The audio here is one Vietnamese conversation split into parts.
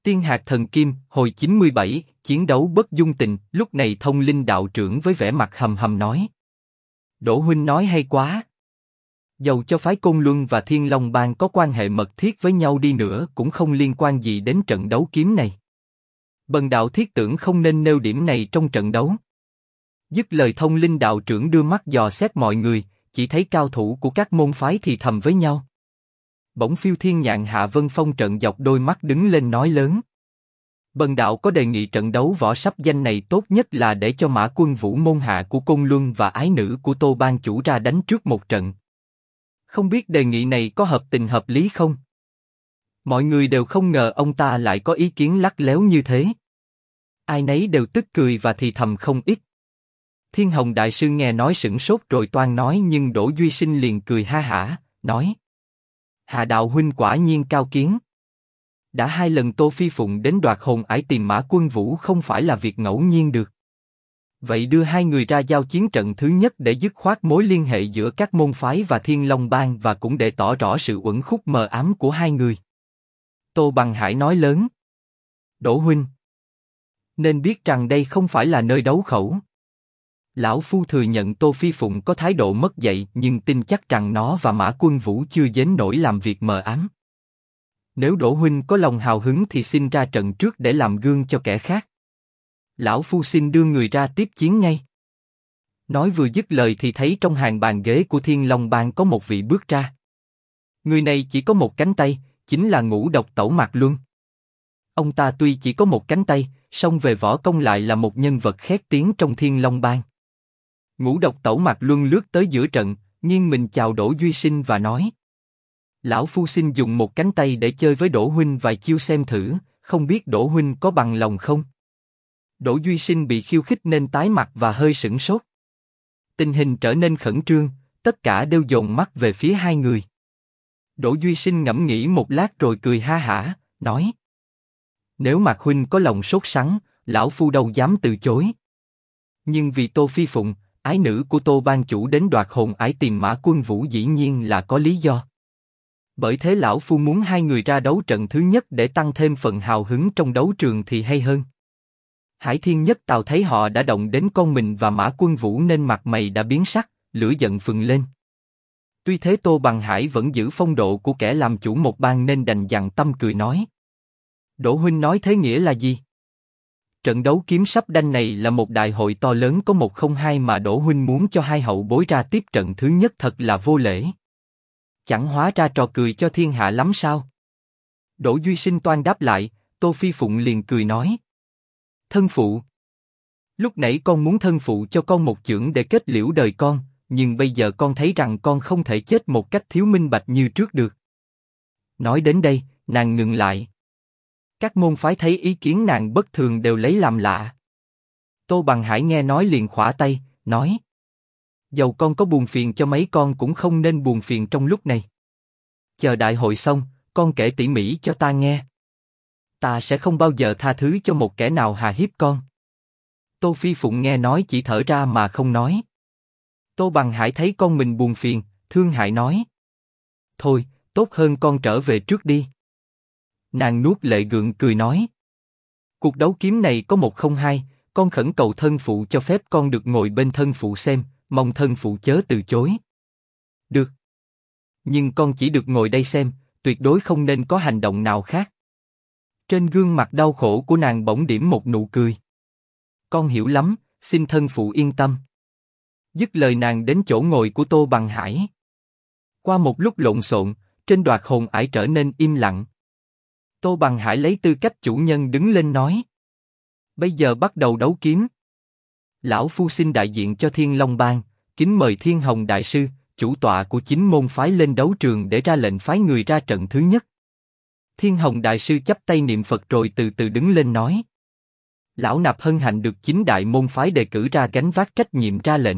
Tiên hạt thần kim, hồi 97, chiến đấu bất dung tình. Lúc này Thông Linh đạo trưởng với vẻ mặt hầm hầm nói: Đỗ huynh nói hay quá. Dầu cho phái Côn Luân và Thiên Long Bang có quan hệ mật thiết với nhau đi nữa cũng không liên quan gì đến trận đấu kiếm này. Bần đạo thiết tưởng không nên nêu điểm này trong trận đấu. Dứt lời, Thông Linh đạo trưởng đưa mắt dò xét mọi người, chỉ thấy cao thủ của các môn phái thì thầm với nhau. Bỗng Phiêu Thiên Nhạn Hạ Vân Phong trận dọc đôi mắt đứng lên nói lớn: Bần đạo có đề nghị trận đấu võ sắp danh này tốt nhất là để cho Mã Quân Vũ môn hạ của Côn Luân và ái nữ của Tô Ban chủ ra đánh trước một trận. Không biết đề nghị này có hợp tình hợp lý không? Mọi người đều không ngờ ông ta lại có ý kiến lắt léo như thế. Ai nấy đều tức cười và thì thầm không ít. Thiên Hồng Đại Sư nghe nói sửng sốt rồi toan nói, nhưng Đỗ Duy Sinh liền cười ha hả, nói: Hạ đạo huynh quả nhiên cao kiến. Đã 2 lần Tô Phi Phụng đến đoạt hồn ải tìm Mã Quân Vũ không phải là việc ngẫu nhiên được. Vậy đưa 2 người ra giao chiến trận thứ nhất để dứt khoát mối liên hệ giữa các môn phái và Thiên Long Bang, và cũng để tỏ rõ sự uẩn khúc mờ ám của 2 người. Tô Bằng Hải nói lớn: Đỗ huynh, nên biết rằng đây không phải là nơi đấu khẩu. Lão Phu thừa nhận Tô Phi Phụng có thái độ mất dạy, nhưng tin chắc rằng nó và Mã Quân Vũ chưa đến nỗi làm việc mờ ám. Nếu Đỗ huynh có lòng hào hứng thì xin ra trận trước để làm gương cho kẻ khác. Lão Phu xin đưa người ra tiếp chiến ngay. Nói vừa dứt lời thì thấy trong hàng bàn ghế của Thiên Long Bang có một vị bước ra. Người này chỉ có một cánh tay, chính là Ngũ Độc Tẩu Mạc Luân. Ông ta tuy chỉ có một cánh tay, song về võ công lại là một nhân vật khét tiếng trong Thiên Long Bang. Ngũ Độc Tẩu Mạc Luân lướt tới giữa trận, nghiêng mình chào Đỗ Duy Sinh và nói: Lão Phu xin dùng một cánh tay để chơi với Đỗ huynh vài chiêu xem thử, không biết Đỗ huynh có bằng lòng không? Đỗ Duy Sinh bị khiêu khích nên tái mặt và hơi sửng sốt. Tình hình trở nên khẩn trương, tất cả đều dồn mắt về phía 2 người. Đỗ Duy Sinh ngẫm nghĩ một lát rồi cười ha hả, nói: Nếu Mạc huynh có lòng sốt sắng, lão Phu đâu dám từ chối. Nhưng vì Tô Phi Phụng, ái nữ của Tô Ban chủ đến đoạt hồn ải tìm Mã Quân Vũ dĩ nhiên là có lý do. Bởi thế lão Phu muốn 2 người ra đấu trận thứ nhất để tăng thêm phần hào hứng trong đấu trường thì hay hơn. Hải Thiên Nhất Tào thấy họ đã động đến con mình và Mã Quân Vũ nên mặt mày đã biến sắc, lửa giận phừng lên. Tuy thế Tô Bằng Hải vẫn giữ phong độ của kẻ làm chủ một bang nên đành dằn tâm cười nói: Đỗ huynh nói thế nghĩa là gì? Trận đấu kiếm sắp đanh này là một đại hội to lớn có 102 mà Đỗ huynh muốn cho 2 hậu bối ra tiếp trận thứ nhất thật là vô lễ. Chẳng hóa ra trò cười cho thiên hạ lắm sao? Đỗ Duy Sinh toan đáp lại, Tô Phi Phụng liền cười nói: Thân phụ, lúc nãy con muốn thân phụ cho con một chưởng để kết liễu đời con, nhưng bây giờ con thấy rằng con không thể chết một cách thiếu minh bạch như trước được. Nói đến đây, nàng ngừng lại. Các môn phái thấy ý kiến nàng bất thường đều lấy làm lạ. Tô Bằng Hải nghe nói liền khỏa tay, nói: Dầu con có buồn phiền cho mấy con cũng không nên buồn phiền trong lúc này. Chờ đại hội xong, con kể tỉ mỉ cho ta nghe. Ta sẽ không bao giờ tha thứ cho một kẻ nào hà hiếp con. Tô Phi Phụng nghe nói chỉ thở ra mà không nói. Tô Bằng Hải thấy con mình buồn phiền, thương hại nói: Thôi, tốt hơn con trở về trước đi. Nàng nuốt lệ gượng cười nói: Cuộc đấu kiếm này có 102, con khẩn cầu thân phụ cho phép con được ngồi bên thân phụ xem, mong thân phụ chớ từ chối. Được. Nhưng con chỉ được ngồi đây xem, tuyệt đối không nên có hành động nào khác. Trên gương mặt đau khổ của nàng bỗng điểm một nụ cười. Con hiểu lắm, xin thân phụ yên tâm. Dứt lời nàng đến chỗ ngồi của Tô Bằng Hải. Qua một lúc lộn xộn, trên đoạt hồn ải trở nên im lặng. Tô Bằng Hải lấy tư cách chủ nhân đứng lên nói: Bây giờ bắt đầu đấu kiếm. Lão Phu xin đại diện cho Thiên Long Bang, kính mời Thiên Hồng Đại Sư, chủ tọa của 9 môn phái lên đấu trường để ra lệnh phái người ra trận thứ nhất. Thiên Hồng Đại Sư chắp tay niệm Phật rồi từ từ đứng lên nói: Lão nạp hân hạnh được 9 đại môn phái đề cử ra gánh vác trách nhiệm ra lệnh.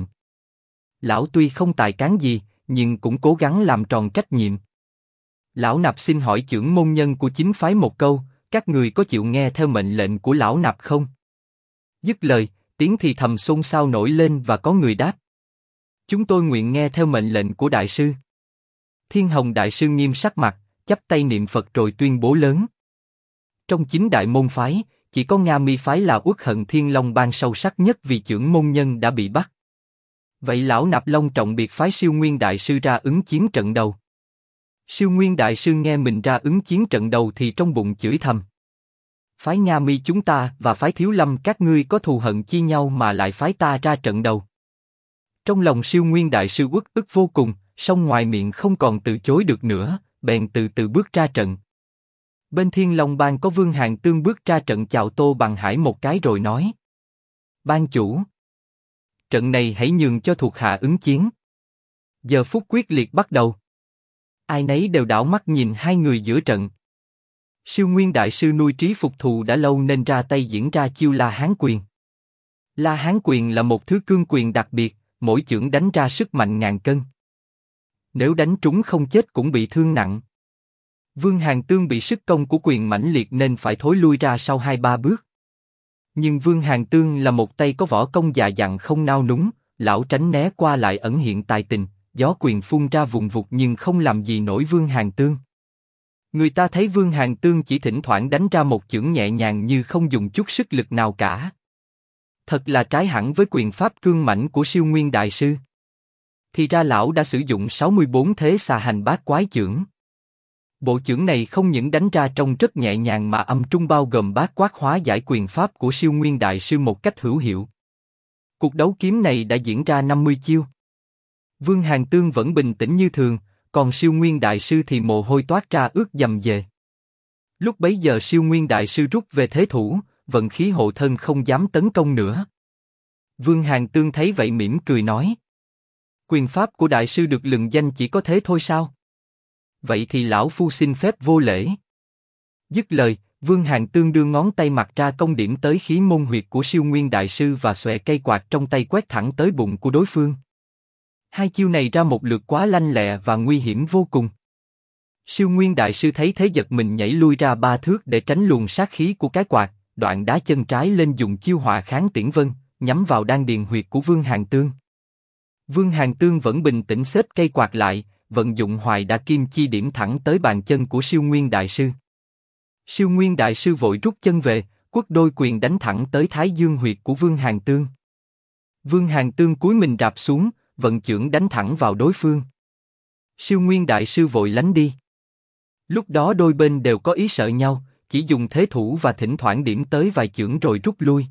Lão tuy không tài cán gì, nhưng cũng cố gắng làm tròn trách nhiệm. Lão nạp xin hỏi chưởng môn nhân của 9 phái một câu, các người có chịu nghe theo mệnh lệnh của lão nạp không? Dứt lời, tiếng thì thầm xôn xao nổi lên và có người đáp: Chúng tôi nguyện nghe theo mệnh lệnh của đại sư. Thiên Hồng Đại Sư nghiêm sắc mặt, chắp tay niệm Phật rồi tuyên bố lớn: Trong 9 đại môn phái, chỉ có Nga Mi phái là Uất Hận Thiên Long Bang sâu sắc nhất vì chưởng môn nhân đã bị bắt. Vậy lão Nạp Long trọng biệt phái Siêu Nguyên Đại Sư ra ứng chiến trận đầu. Siêu Nguyên Đại Sư nghe mình ra ứng chiến trận đầu thì trong bụng chửi thầm. Phái Nga Mi chúng ta và phái Thiếu Lâm các ngươi có thù hận chi nhau mà lại phái ta ra trận đầu. Trong lòng Siêu Nguyên Đại Sư uất ức vô cùng, song ngoài miệng không còn từ chối được nữa, bèn từ từ bước ra trận. Bên Thiên Long Bang có Vương Hàn Tương bước ra trận chào Tô Bằng Hải một cái rồi nói. Ban chủ, trận này hãy nhường cho thuộc hạ ứng chiến. Giờ phút quyết liệt bắt đầu. Ai nấy đều đảo mắt nhìn hai người giữa trận. Siêu Nguyên Đại Sư nuôi trí phục thù đã lâu nên ra tay diễn ra chiêu La Hán Quyền. La Hán Quyền là một thứ cương quyền đặc biệt, mỗi chưởng đánh ra sức mạnh ngàn cân. Nếu đánh trúng không chết cũng bị thương nặng. Vương Hàn Tương bị sức công của quyền mãnh liệt nên phải thối lui ra sau 2-3 bước. Nhưng Vương Hàn Tương là một tay có võ công già dặn không nao núng, lão tránh né qua lại ẩn hiện tài tình, gió quyền phun ra vùng vụt nhưng không làm gì nổi Vương Hàn Tương. Người ta thấy Vương Hàn Tương chỉ thỉnh thoảng đánh ra một chưởng nhẹ nhàng như không dùng chút sức lực nào cả. Thật là trái hẳn với quyền pháp cương mãnh của Siêu Nguyên Đại Sư. Thì ra lão đã sử dụng 64 thế xà hành bát quái chưởng. Bộ chưởng này không những đánh ra trông rất nhẹ nhàng mà âm trung bao gồm bát quát hóa giải quyền pháp của Siêu Nguyên Đại Sư một cách hữu hiệu. Cuộc đấu kiếm này đã diễn ra 50 chiêu. Vương Hàn Tương vẫn bình tĩnh như thường, còn Siêu Nguyên Đại Sư thì mồ hôi toát ra ướt dầm dề. Lúc bấy giờ Siêu Nguyên Đại Sư rút về thế thủ, vận khí hộ thân không dám tấn công nữa. Vương Hàn Tương thấy vậy mỉm cười nói. Quyền pháp của Đại Sư được lừng danh chỉ có thế thôi sao? Vậy thì lão phu xin phép vô lễ. Dứt lời, Vương Hàn Tương đưa ngón tay mặt ra công điểm tới khí môn huyệt của Siêu Nguyên Đại Sư và xòe cây quạt trong tay quét thẳng tới bụng của đối phương. Hai chiêu này ra một lượt quá lanh lẹ và nguy hiểm vô cùng. Siêu Nguyên Đại Sư thấy thế giật mình nhảy lui ra 3 thước để tránh luồng sát khí của cái quạt, đoạn đá chân trái lên dùng chiêu Hỏa Kháng Tiễn Vân, nhắm vào đan điền huyệt của Vương Hàn Tương. Vương Hàn Tương vẫn bình tĩnh xếp cây quạt lại, vận dụng Hoài Đả Kim Chi điểm thẳng tới bàn chân của Siêu Nguyên Đại Sư. Siêu Nguyên Đại Sư vội rút chân về, quất đôi quyền đánh thẳng tới Thái Dương huyệt của Vương Hàn Tương. Vương Hàn Tương cúi mình rạp xuống, vận chưởng đánh thẳng vào đối phương. Siêu Nguyên Đại Sư vội lánh đi. Lúc đó đôi bên đều có ý sợ nhau, chỉ dùng thế thủ và thỉnh thoảng điểm tới vài chưởng rồi rút lui.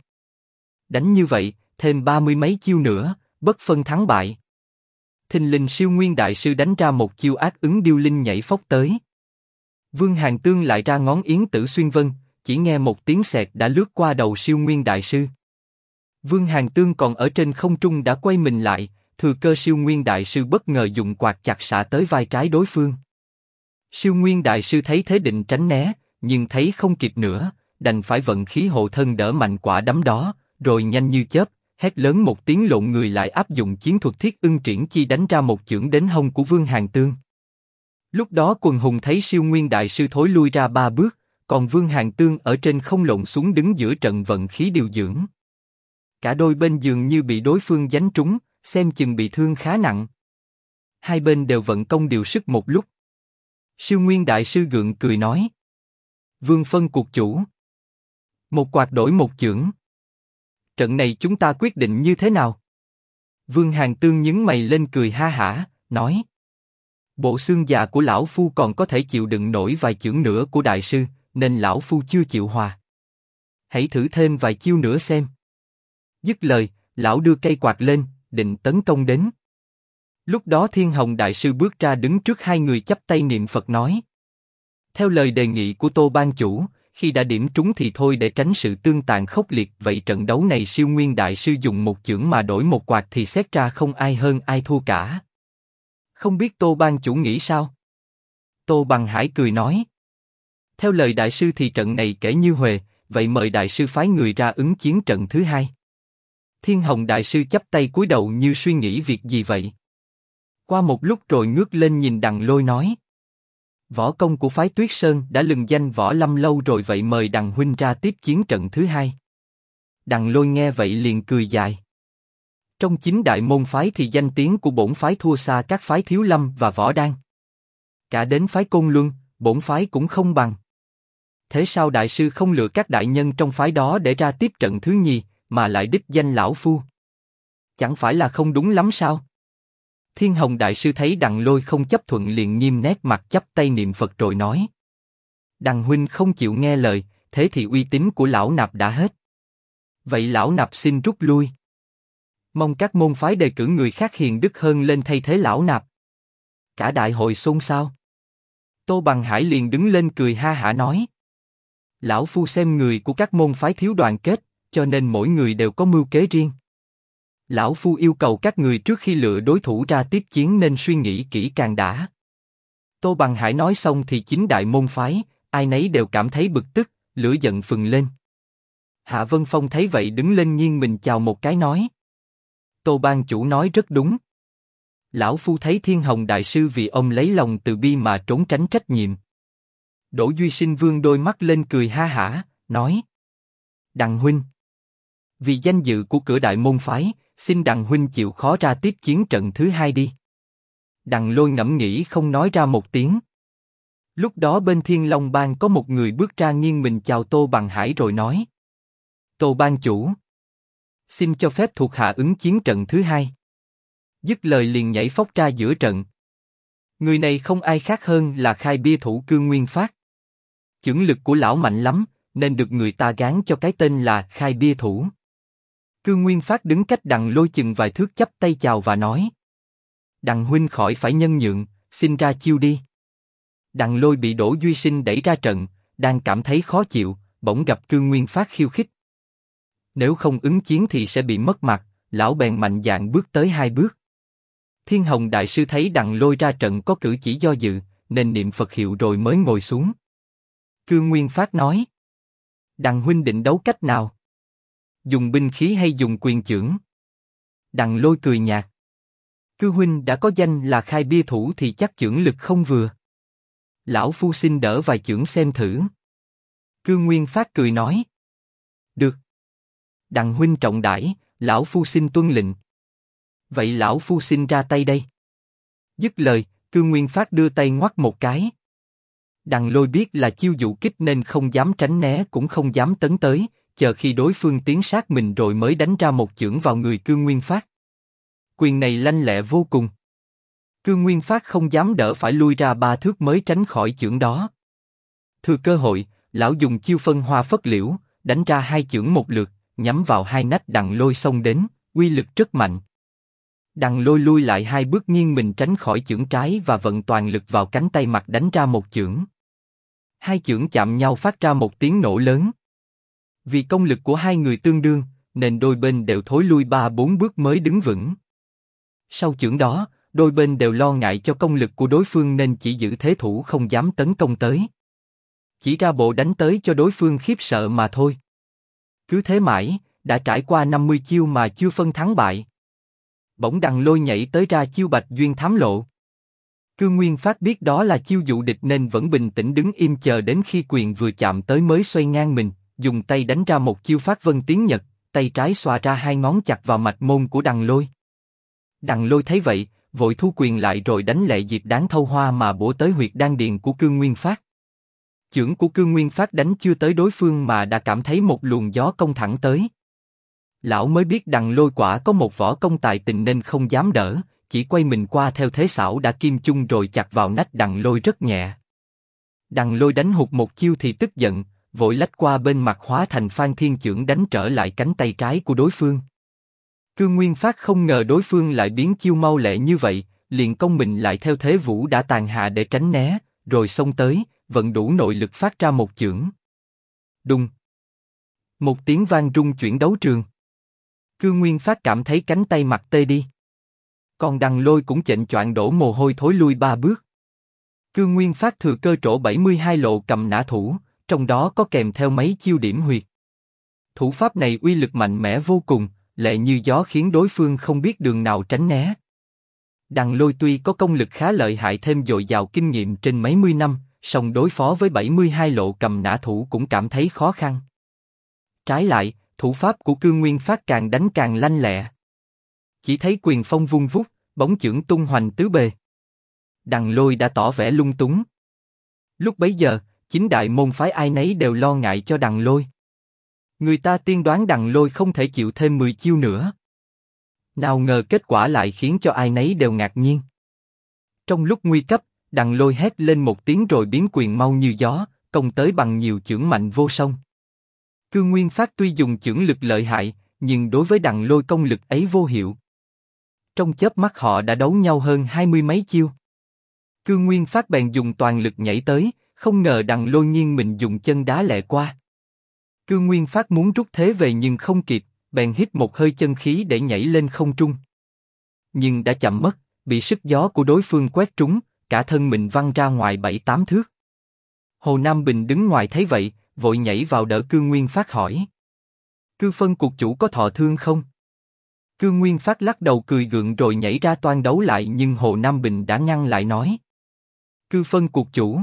Đánh như vậy, thêm 30 mấy chiêu nữa, bất phân thắng bại. Thình lình Siêu Nguyên Đại Sư đánh ra một chiêu Ác Ứng Điêu Linh nhảy phóc tới. Vương Hàn Tương lại ra ngón Yến Tử Xuyên Vân, chỉ nghe một tiếng xẹt đã lướt qua đầu Siêu Nguyên Đại Sư. Vương Hàn Tương còn ở trên không trung đã quay mình lại, thừa cơ Siêu Nguyên Đại Sư bất ngờ dùng quạt chặt xạ tới vai trái đối phương. Siêu Nguyên Đại Sư thấy thế định tránh né, nhưng thấy không kịp nữa, đành phải vận khí hộ thân đỡ mạnh quả đấm đó, rồi nhanh như chớp, hét lớn một tiếng lộn người lại áp dụng chiến thuật Thiết Ưng Triển Chi đánh ra một chưởng đến hông của Vương Hàn Tương. Lúc đó quần hùng thấy Siêu Nguyên Đại Sư thối lui ra 3 bước, còn Vương Hàn Tương ở trên không lộn xuống đứng giữa trận vận khí điều dưỡng. Cả đôi bên dường như bị đối phương đánh trúng, xem chừng bị thương khá nặng. Hai bên đều vận công điều sức một lúc. Siêu Nguyên Đại Sư gượng cười nói. Vương phân cuộc chủ. Một quạt đổi một chưởng. Trận này chúng ta quyết định như thế nào? Vương Hàn Tương nhướng mày lên cười ha hả, nói. Bộ xương già của lão phu còn có thể chịu đựng nổi vài chưởng nữa của Đại Sư, nên lão phu chưa chịu hòa. Hãy thử thêm vài chiêu nữa xem. Dứt lời, lão đưa cây quạt lên, định tấn công đến. Lúc đó Thiên Hồng Đại Sư bước ra đứng trước hai người chắp tay niệm Phật nói. Theo lời đề nghị của Tô Ban Chủ, khi đã điểm trúng thì thôi để tránh sự tương tàn khốc liệt. Vậy trận đấu này Siêu Nguyên Đại Sư dùng một chưởng mà đổi một quạt thì xét ra không ai hơn ai thua cả. Không biết Tô Ban Chủ nghĩ sao? Tô Bằng Hải cười nói. Theo lời Đại Sư thì trận này kể như huề, vậy mời Đại Sư phái người ra ứng chiến trận thứ hai. Thiên Hồng Đại Sư chắp tay cúi đầu như suy nghĩ việc gì vậy. Qua một lúc rồi ngước lên nhìn Đằng Lôi nói. Võ công của phái Tuyết Sơn đã lừng danh Võ Lâm lâu rồi, vậy mời Đằng huynh ra tiếp chiến trận thứ hai. Đằng Lôi nghe vậy liền cười dài. Trong 9 đại môn phái thì danh tiếng của bổn phái thua xa các phái Thiếu Lâm và Võ Đan. Cả đến phái Côn Luân, bổn phái cũng không bằng. thế sao đại sư không lựa các đại nhân trong phái đó để ra tiếp trận thứ nhì, mà lại đích danh lão phu? Chẳng phải là không đúng lắm sao? Thiên Hồng đại sư thấy Đặng Lôi không chấp thuận liền nghiêm nét mặt chắp tay niệm Phật rồi nói: Đặng huynh không chịu nghe lời, thế thì uy tín của lão nạp đã hết. Vậy lão nạp xin rút lui. Mong các môn phái đề cử người khác hiền đức hơn lên thay thế lão nạp. Cả đại hội xôn xao. Tô Bằng Hải liền đứng lên cười ha hả nói: Lão phu xem người của các môn phái thiếu đoàn kết, cho nên mỗi người đều có mưu kế riêng. Lão phu yêu cầu các người trước khi lựa đối thủ ra tiếp chiến nên suy nghĩ kỹ càng đã. Tô Bằng Hải nói xong thì chính đại môn phái, ai nấy đều cảm thấy bực tức, lửa giận phừng lên. Hạ Vân Phong thấy vậy đứng lên nghiêng mình chào một cái nói: Tô ban chủ nói rất đúng. Lão phu thấy Thiên Hồng đại sư vì ông lấy lòng từ bi mà trốn tránh trách nhiệm. Đỗ Duy Sinh vương đôi mắt lên cười ha hả, nói: Đặng huynh, vì danh dự của cửa đại môn phái, xin Đặng huynh chịu khó ra tiếp chiến trận thứ hai đi. Đặng Lôi ngẫm nghĩ không nói ra một tiếng. Lúc đó bên Thiên Long Bang có một người bước ra nghiêng mình chào Tô Bằng Hải rồi nói: Tô ban chủ, xin cho phép thuộc hạ ứng chiến trận thứ hai. Dứt lời liền nhảy phóc ra giữa trận. Người này không ai khác hơn là khai bia thủ Cương Nguyên Phát. Chưởng lực của lão mạnh lắm, nên được người ta gán cho cái tên là khai bia thủ. Cương Nguyên Phát đứng cách Đặng Lôi chừng vài thước chắp tay chào và nói: Đặng huynh khỏi phải nhân nhượng, xin ra chiêu đi. Đặng Lôi bị Đỗ Duy Sinh đẩy ra trận, đang cảm thấy khó chịu, bỗng gặp Cương Nguyên Phát khiêu khích. Nếu không ứng chiến thì sẽ bị mất mặt, lão bèn mạnh dạn bước tới 2 bước. Thiên Hồng đại sư thấy Đặng Lôi ra trận có cử chỉ do dự, nên niệm Phật hiệu rồi mới ngồi xuống. Cương Nguyên Phát nói: Đặng huynh định đấu cách nào? Dùng binh khí hay dùng quyền chưởng? Đặng Lôi cười nhạt: Cư huynh đã có danh là khai bia thủ thì chắc chưởng lực không vừa. Lão phu xin đỡ vài chưởng xem thử. Cương Nguyên Phát cười nói: Được. Đặng huynh trọng đãi, lão phu xin tuân lệnh. Vậy lão phu xin ra tay đây. Dứt lời, Cương Nguyên Phát đưa tay ngoắc một cái. Đặng Lôi biết là chiêu dụ kích nên không dám tránh né cũng không dám tấn tới, chờ khi đối phương tiến sát mình rồi mới đánh ra một chưởng vào người Cương Nguyên Phát. Quyền này lanh lẹ vô cùng. Cương Nguyên Phát không dám đỡ phải lui ra 3 thước mới tránh khỏi chưởng đó. Thừa cơ hội, lão dùng chiêu phân hoa phất liễu, đánh ra 2 chưởng một lượt, nhắm vào hai nách Đặng Lôi xông đến, uy lực rất mạnh. Đặng Lôi lui lại 2 bước nghiêng mình tránh khỏi chưởng trái và vận toàn lực vào cánh tay mặt đánh ra một chưởng. 2 chưởng chạm nhau phát ra một tiếng nổ lớn. Vì công lực của hai người tương đương, nên đôi bên đều thối lui 3-4 bước mới đứng vững. Sau chưởng đó, đôi bên đều lo ngại cho công lực của đối phương nên chỉ giữ thế thủ không dám tấn công tới. Chỉ ra bộ đánh tới cho đối phương khiếp sợ mà thôi. Cứ thế mãi, đã trải qua 50 chiêu mà chưa phân thắng bại. Bỗng Đặng Lôi nhảy tới ra chiêu Bạch Duyên Thám Lộ. Cương Nguyên Phát biết đó là chiêu dụ địch nên vẫn bình tĩnh đứng im chờ đến khi quyền vừa chạm tới mới xoay ngang mình, dùng tay đánh ra một chiêu Phát Vân Tiến Nhật, tay trái xòa ra 2 ngón chặt vào mạch môn của Đặng Lôi. Đặng Lôi thấy vậy, vội thu quyền lại rồi đánh lệ diệp đáng thâu hoa mà bổ tới huyệt đan điền của Cương Nguyên Phát. Chưởng của Cương Nguyên Phát đánh chưa tới đối phương mà đã cảm thấy một luồng gió công thẳng tới. Lão mới biết Đặng Lôi quả có một võ công tài tình nên không dám đỡ, chỉ quay mình qua theo thế xảo đã kim chung rồi chặt vào nách Đặng Lôi rất nhẹ. Đặng Lôi đánh hụt một chiêu thì tức giận, vội lách qua bên mặt hóa thành Phan Thiên Chưởng đánh trở lại cánh tay trái của đối phương. Cương Nguyên Phát không ngờ đối phương lại biến chiêu mau lẹ như vậy, liền công mình lại theo thế vũ đã tàn hạ để tránh né, rồi xông tới, vận đủ nội lực phát ra một chưởng. Đùng! Một tiếng vang rung chuyển đấu trường. Cương Nguyên Phát cảm thấy cánh tay mặt tê đi. Còn Đặng Lôi cũng chệch choạng đổ mồ hôi thối lui 3 bước. Cương Nguyên Phát thừa cơ trổ 72 lộ cầm nã thủ, trong đó có kèm theo mấy chiêu điểm huyệt. Thủ pháp này uy lực mạnh mẽ vô cùng, lẹ như gió khiến đối phương không biết đường nào tránh né. Đặng Lôi tuy có công lực khá lợi hại thêm dồi dào kinh nghiệm trên mấy mươi năm, song đối phó với 72 lộ cầm nã thủ cũng cảm thấy khó khăn. Trái lại, thủ pháp của Cương Nguyên Phát càng đánh càng lanh lẹ. Chỉ thấy quyền phong vung vút, bóng chưởng tung hoành tứ bề. Đặng Lôi đã tỏ vẻ lung túng. Lúc bấy giờ, chính đại môn phái ai nấy đều lo ngại cho Đằng Lôi. Người ta tiên đoán Đằng Lôi không thể chịu thêm 10 chiêu nữa. Nào ngờ kết quả lại khiến cho ai nấy đều ngạc nhiên. Trong lúc nguy cấp, Đằng Lôi hét lên một tiếng rồi biến quyền mau như gió, công tới bằng nhiều chưởng mạnh vô song. Cư Nguyên Phát tuy dùng chưởng lực lợi hại, nhưng đối với Đằng Lôi công lực ấy vô hiệu. Trong chớp mắt họ đã đấu nhau hơn 20 mấy chiêu. Cư Nguyên Phát bèn dùng toàn lực nhảy tới, không ngờ Đằng Lôi nghiêng mình dùng chân đá lẹ qua. Cư Nguyên Phát muốn rút thế về nhưng không kịp, bèn hít một hơi chân khí để nhảy lên không trung. Nhưng đã chậm mất, bị sức gió của đối phương quét trúng, cả thân mình văng ra ngoài 7-8 thước. Hồ Nam Bình đứng ngoài thấy vậy, vội nhảy vào đỡ Cư Nguyên Phát hỏi: Cư phân cục chủ có thọ thương không? Cư Nguyên Phát lắc đầu cười gượng rồi nhảy ra toan đấu lại, nhưng Hồ Nam Bình đã ngăn lại nói: Cư phân cục chủ,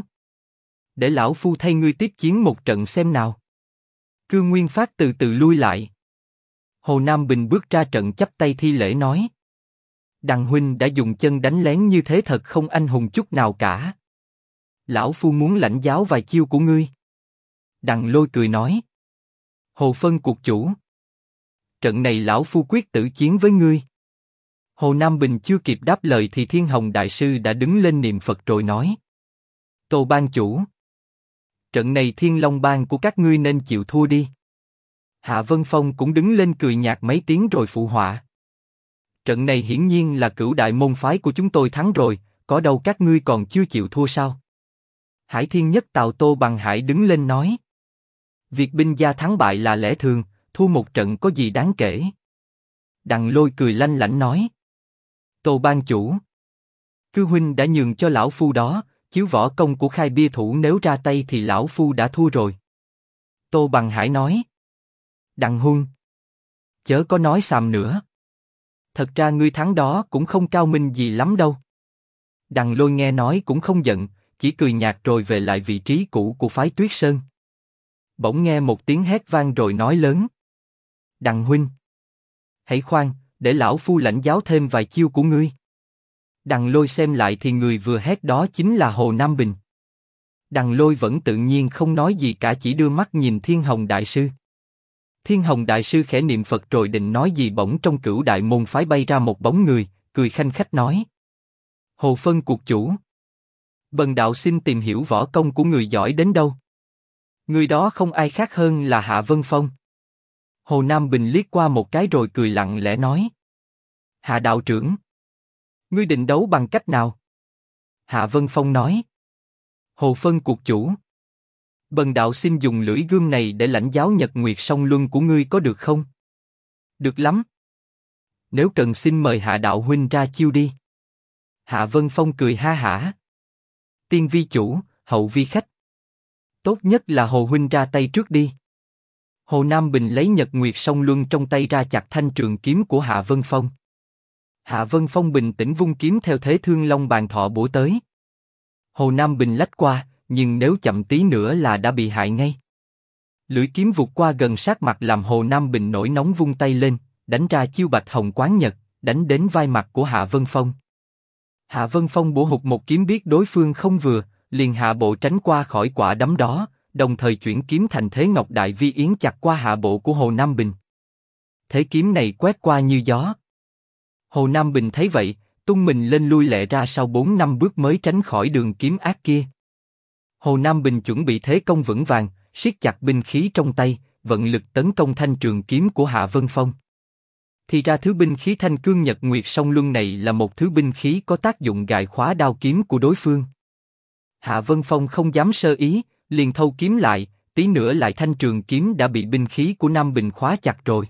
để lão phu thay ngươi tiếp chiến một trận xem nào. Cư Nguyên Phát từ từ lui lại. Hồ Nam Bình bước ra trận chắp tay thi lễ nói: Đằng huynh đã dùng chân đánh lén như thế thật không anh hùng chút nào cả. Lão phu muốn lãnh giáo vài chiêu của ngươi. Đằng Lôi cười nói: Hồ phân cuộc chủ, trận này lão phu quyết tử chiến với ngươi. Hồ Nam Bình chưa kịp đáp lời thì Thiên Hồng đại sư đã đứng lên niệm Phật rồi nói: Tô ban chủ, trận này Thiên Long bang của các ngươi nên chịu thua đi. Hạ Vân Phong cũng đứng lên cười nhạt mấy tiếng rồi phụ họa: Trận này hiển nhiên là Cửu đại môn phái của chúng tôi thắng rồi, có đâu các ngươi còn chưa chịu thua sao? Hải Thiên Nhất Tào Tô Bằng Hải đứng lên nói: Việc binh gia thắng bại là lẽ thường, thua một trận có gì đáng kể. Đằng Lôi cười lanh lảnh nói: Tô ban chủ, Cư huynh đã nhường cho lão phu đó, chiếu võ công của Khai Bia thủ nếu ra tay thì lão phu đã thua rồi. Tô Bằng Hải nói: Đằng huynh, chớ có nói xàm nữa. Thật ra ngươi thắng đó cũng không cao minh gì lắm đâu. Đằng Lôi nghe nói cũng không giận, chỉ cười nhạt rồi về lại vị trí cũ của phái Tuyết Sơn. Bỗng nghe một tiếng hét vang rồi nói lớn: Đằng huynh, hãy khoan, để lão phu lãnh giáo thêm vài chiêu của ngươi. Đằng Lôi xem lại thì người vừa hét đó chính là Hồ Nam Bình. Đằng Lôi vẫn tự nhiên không nói gì cả, chỉ đưa mắt nhìn Thiên Hồng đại sư. Thiên Hồng đại sư khẽ niệm Phật rồi định nói gì, bỗng trong Cửu đại môn phái bay ra một bóng người, cười khanh khách nói: Hồ phân cuộc chủ, bần đạo xin tìm hiểu võ công của người giỏi đến đâu. Người đó không ai khác hơn là Hạ Vân Phong. Hồ Nam Bình liếc qua một cái rồi cười lặng lẽ nói: Hạ đạo trưởng, ngươi định đấu bằng cách nào? Hạ Vân Phong nói: Hồ phân cuộc chủ, bần đạo xin dùng lưỡi gươm này để lãnh giáo Nhật Nguyệt Song Luân của ngươi có được không? Được lắm. Nếu cần xin mời Hạ đạo huynh ra chiêu đi. Hạ Vân Phong cười ha hả: Tiên vi chủ, hậu vi khách. Tốt nhất là Hồ huynh ra tay trước đi. Hồ Nam Bình lấy Nhật Nguyệt Song Luân trong tay ra chặt thanh trường kiếm của Hạ Vân Phong. Hạ Vân Phong bình tĩnh vung kiếm theo thế Thương Long bàn thọ bổ tới. Hồ Nam Bình lách qua, nhưng nếu chậm tí nữa là đã bị hại ngay. Lưỡi kiếm vụt qua gần sát mặt làm Hồ Nam Bình nổi nóng vung tay lên, đánh ra chiêu Bạch Hồng Quán Nhật, đánh đến vai mặt của Hạ Vân Phong. Hạ Vân Phong bổ hụt một kiếm, biết đối phương không vừa, liền hạ bộ tránh qua khỏi quả đấm đó, đồng thời chuyển kiếm thành thế Ngọc Đại Vi Yến chặt qua hạ bộ của Hồ Nam Bình. Thế kiếm này quét qua như gió. Hồ Nam Bình thấy vậy, tung mình lên lui lẹ ra sau 4-5 bước mới tránh khỏi đường kiếm ác kia. Hồ Nam Bình chuẩn bị thế công vững vàng, siết chặt binh khí trong tay, vận lực tấn công thanh trường kiếm của Hạ Vân Phong. Thì ra thứ binh khí Thanh Cương Nhật Nguyệt Song Luân này là một thứ binh khí có tác dụng gài khóa đao kiếm của đối phương. Hạ Vân Phong không dám sơ ý, liền thâu kiếm lại, tí nữa lại thanh trường kiếm đã bị binh khí của Nam Bình khóa chặt rồi.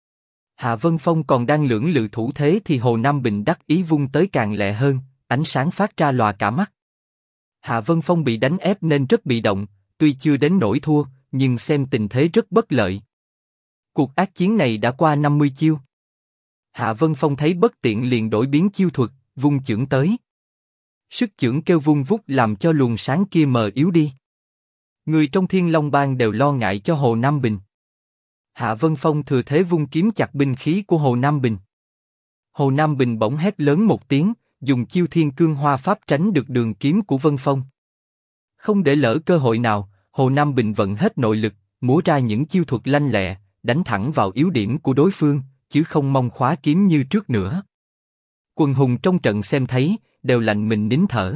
Hạ Vân Phong còn đang lưỡng lự thủ thế thì Hồ Nam Bình đắc ý vung tới càng lẹ hơn, ánh sáng phát ra lòa cả mắt. Hạ Vân Phong bị đánh ép nên rất bị động, tuy chưa đến nỗi thua, nhưng xem tình thế rất bất lợi. Cuộc ác chiến này đã qua 50 chiêu. Hạ Vân Phong thấy bất tiện liền đổi biến chiêu thuật, vung chưởng tới. Sức chưởng kêu vung vút làm cho luồng sáng kia mờ yếu đi. Người trong Thiên Long bang đều lo ngại cho Hồ Nam Bình. Hạ Vân Phong thừa thế vung kiếm chặt binh khí của Hồ Nam Bình. Hồ Nam Bình bỗng hét lớn một tiếng, dùng chiêu Thiên Cương Hoa Pháp tránh được đường kiếm của Vân Phong. Không để lỡ cơ hội nào, Hồ Nam Bình vận hết nội lực, múa ra những chiêu thuật lanh lẹ, đánh thẳng vào yếu điểm của đối phương, chứ không mong khóa kiếm như trước nữa. Quần hùng trong trận xem thấy, đều lạnh mình nín thở.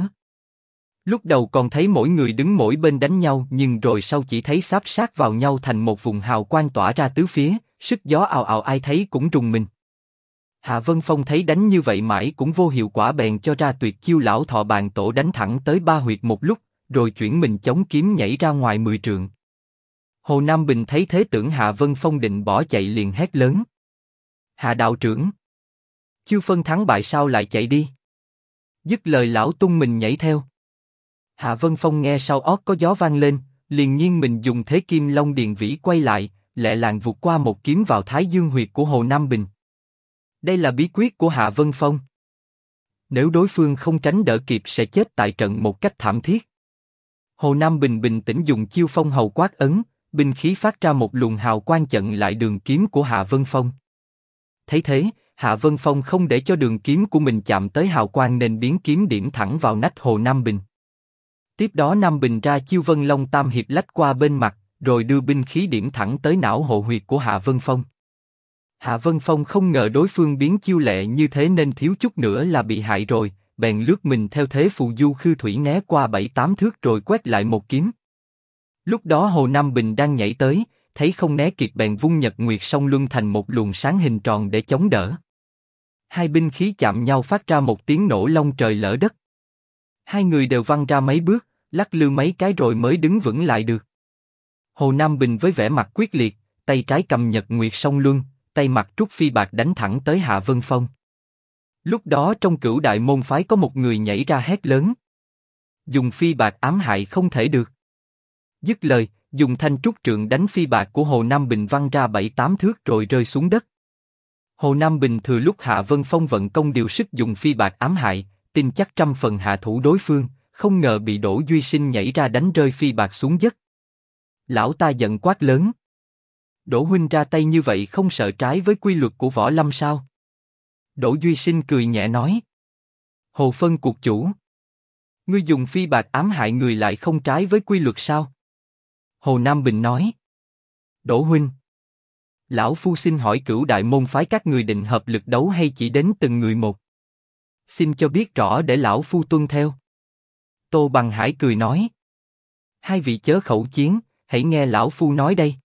Lúc đầu còn thấy mỗi người đứng mỗi bên đánh nhau, nhưng rồi sau chỉ thấy xáp sát vào nhau thành một vùng hào quang tỏa ra tứ phía, sức gió ào ào ai thấy cũng rùng mình. Hạ Vân Phong thấy đánh như vậy mãi cũng vô hiệu quả bèn cho ra tuyệt chiêu lão thọ bàn tổ đánh thẳng tới ba huyệt một lúc, rồi chuyển mình chống kiếm nhảy ra ngoài 10 trượng. Hồ Nam Bình thấy thế tưởng Hạ Vân Phong định bỏ chạy liền hét lớn: Hạ đạo trưởng, chưa phân thắng bại sao lại chạy đi? Dứt lời lão tung mình nhảy theo. Hạ Vân Phong nghe sau ót có gió vang lên, liền nghiêng mình dùng thế kim long điền vĩ quay lại, lẹ làng vụt qua một kiếm vào thái dương huyệt của Hồ Nam Bình. Đây là bí quyết của Hạ Vân Phong. Nếu đối phương không tránh đỡ kịp sẽ chết tại trận một cách thảm thiết. Hồ Nam Bình bình tĩnh dùng chiêu phong hầu quát ấn, binh khí phát ra một luồng hào quang chặn lại đường kiếm của Hạ Vân Phong. Thấy thế, Hạ Vân Phong không để cho đường kiếm của mình chạm tới hào quang nên biến kiếm điểm thẳng vào nách Hồ Nam Bình. Tiếp đó Nam Bình ra chiêu Vân Long Tam Hiệp lách qua bên mặt, rồi đưa binh khí điểm thẳng tới não hộ huyệt của Hạ Vân Phong. Hạ Vân Phong không ngờ đối phương biến chiêu lẹ như thế nên thiếu chút nữa là bị hại rồi, bèn lướt mình theo thế phù du khư thủy né qua 7-8 thước rồi quét lại một kiếm. Lúc đó Hồ Nam Bình đang nhảy tới, thấy không né kịp bèn vung Nhật Nguyệt Song Luân thành một luồng sáng hình tròn để chống đỡ. Hai binh khí chạm nhau phát ra một tiếng nổ long trời lở đất. Hai người đều văng ra mấy bước, lắc lư mấy cái rồi mới đứng vững lại được. Hồ Nam Bình với vẻ mặt quyết liệt, tay trái cầm Nhật Nguyệt Song Luân, tay mặt trúc phi bạc đánh thẳng tới Hạ Vân Phong. Lúc đó trong Cửu Đại môn phái có một người nhảy ra hét lớn: dùng phi bạc ám hại không thể được. Dứt lời, dùng thanh trúc trượng đánh phi bạc của Hồ Nam Bình văng ra 7-8 thước rồi rơi xuống đất. Hồ Nam Bình thừa lúc Hạ Vân Phong vận công điều sức dùng phi bạc ám hại, tin chắc 100% hạ thủ đối phương, không ngờ bị Đỗ Duy Sinh nhảy ra đánh rơi phi bạc xuống đất. Lão ta giận quát lớn: Đỗ huynh ra tay như vậy không sợ trái với quy luật của võ lâm sao? Đỗ Duy Sinh cười nhẹ nói: Hồ Phân cuộc chủ, ngươi dùng phi bạc ám hại người lại không trái với quy luật sao? Hồ Nam Bình nói: Đỗ huynh, lão phu xin hỏi Cửu Đại môn phái các người định hợp lực đấu hay chỉ đến từng người một? Xin cho biết rõ để lão phu tuân theo. Tô Bằng Hải cười nói: Hai vị chớ khẩu chiến, hãy nghe lão phu nói đây.